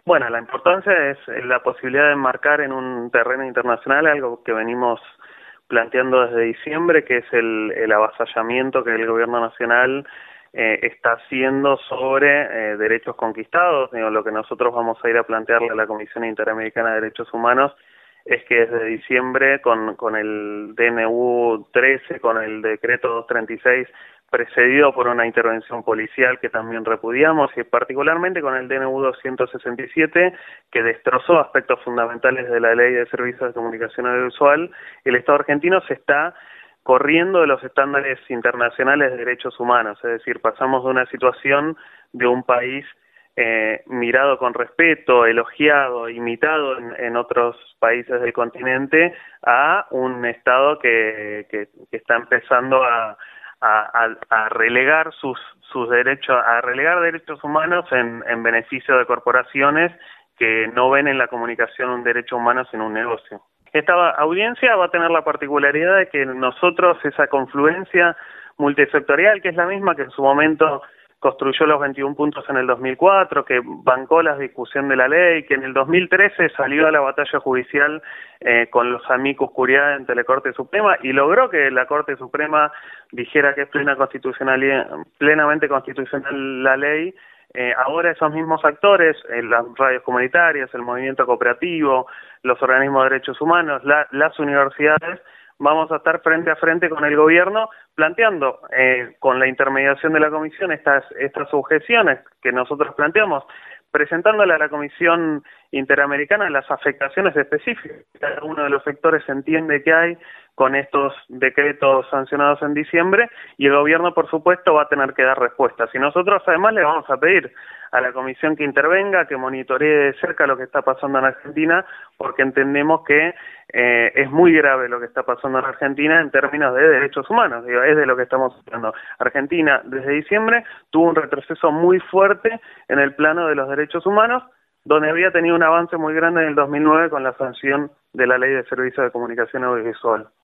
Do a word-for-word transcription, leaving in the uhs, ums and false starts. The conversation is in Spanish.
Bueno, la importancia es la posibilidad de enmarcar en un terreno internacional algo que venimos planteando desde diciembre, que es el, el avasallamiento que el gobierno nacional eh, está haciendo sobre eh, derechos conquistados. Digo, lo que nosotros vamos a ir a plantearle a la Comisión Interamericana de Derechos Humanos es que desde diciembre, con, con el D N U trece, con el decreto doscientos treinta y seis, precedido por una intervención policial que también repudiamos, y particularmente con el D N U doscientos sesenta y siete, que destrozó aspectos fundamentales de la Ley de Servicios de Comunicación Audiovisual, el Estado argentino se está corriendo de los estándares internacionales de derechos humanos, es decir, pasamos de una situación de un país Eh, mirado con respeto, elogiado, imitado en, en otros países del continente, a un Estado que, que, que está empezando a, a, a relegar sus, sus derechos, a relegar derechos humanos en, en beneficio de corporaciones que no ven en la comunicación un derecho humano sino un negocio. Esta audiencia va a tener la particularidad de que nosotros, esa confluencia multisectorial, que es la misma que en su momento construyó los veintiún puntos en el dos mil cuatro, que bancó la discusión de la ley, que en el dos mil trece salió a la batalla judicial eh, con los amicus curiae ante la Corte Suprema y logró que la Corte Suprema dijera que es plena constitucionalidad, plenamente constitucional la ley. Eh, ahora esos mismos actores, eh, las radios comunitarias, el movimiento cooperativo, los organismos de derechos humanos, la, las universidades, vamos a estar frente a frente con el gobierno planteando eh, con la intermediación de la comisión estas estas objeciones que nosotros planteamos, presentándole a la Comisión Interamericana las afectaciones específicas que cada uno de los sectores entiende que hay con estos decretos sancionados en diciembre, y el gobierno, por supuesto, va a tener que dar respuestas. Y nosotros además le vamos a pedir a la comisión que intervenga, que monitoree de cerca lo que está pasando en Argentina, porque entendemos que eh, es muy grave lo que está pasando en Argentina en términos de derechos humanos. Digo, es de lo que estamos hablando. Argentina, desde diciembre, tuvo un retroceso muy fuerte en el plano de los derechos humanos, donde había tenido un avance muy grande en el dos mil nueve con la sanción de la Ley de Servicios de Comunicación Audiovisual.